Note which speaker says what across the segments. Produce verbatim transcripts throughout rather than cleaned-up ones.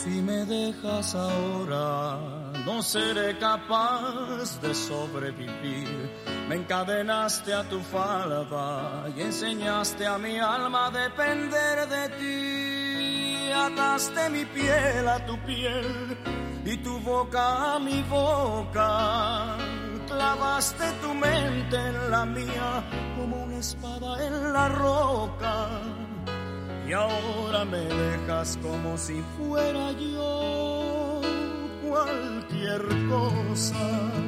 Speaker 1: Si me dejas ahora, no seré capaz de sobrevivir. Me encadenaste a tu falda y enseñaste a mi alma a depender de ti. Ataste mi piel a tu piel y tu boca a mi boca. Clavaste tu mente en la mía como una espada en la roca. Y ahora me dejas como si fuera yo cualquier cosa.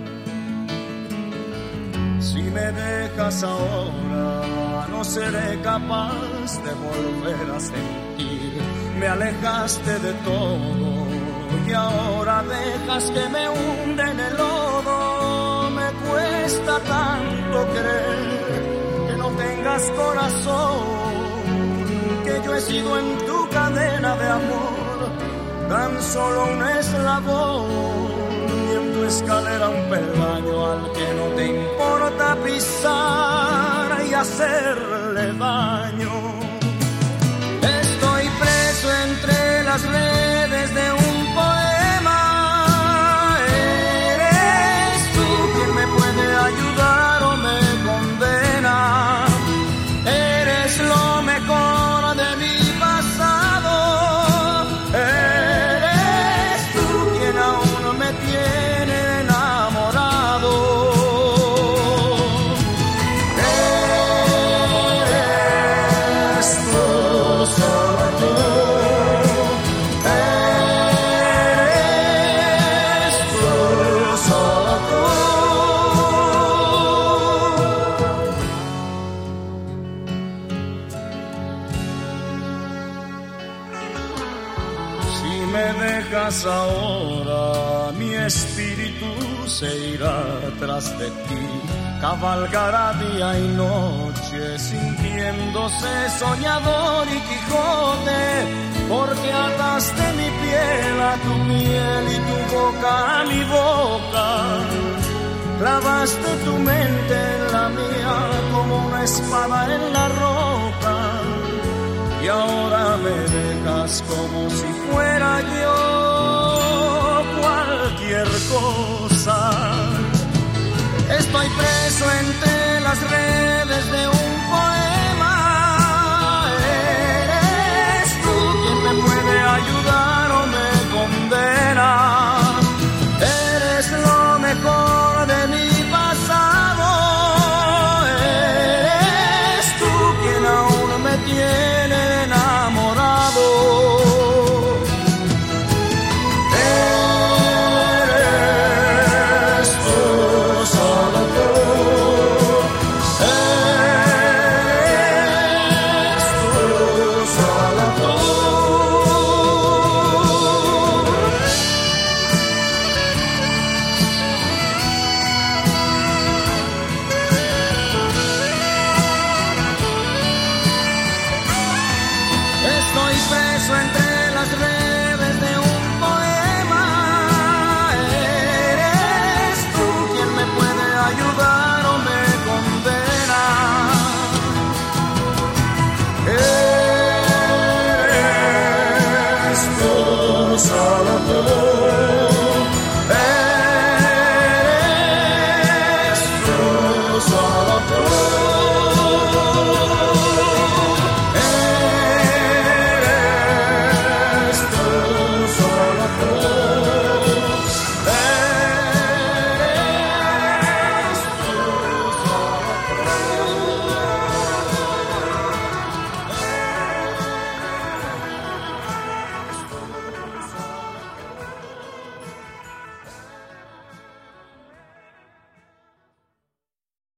Speaker 1: Si me dejas ahora, no seré capaz de volver a sentir. Me alejaste de todo y ahora dejas que me hunda en el lodo. Me cuesta tanto creer que no tengas corazón, que yo he sido en tu cadena de amor tan solo un eslabón y en tu escalera un peldaño al que no te importa pisar y hacerle daño. Estoy preso entre las redes de un poema. Eres tú quien me puede ayudar o me condena. Eres lo mejor de mi pasado. Eres tú quien aún me tiene enamorado. Eres tú, solo tú. Eres tú, solo tú. Si me dejas ahora, mi espíritu se irá tras de ti. Cabalgará día y noche, sintiéndose soñador y Quijote, porque ataste mi piel a tu piel y tu boca a mi boca. Clavaste tu mente en la mía como una espada en la roca. Y ahora me dejas como si fuera yo cualquier cosa. Estoy preso entre las redes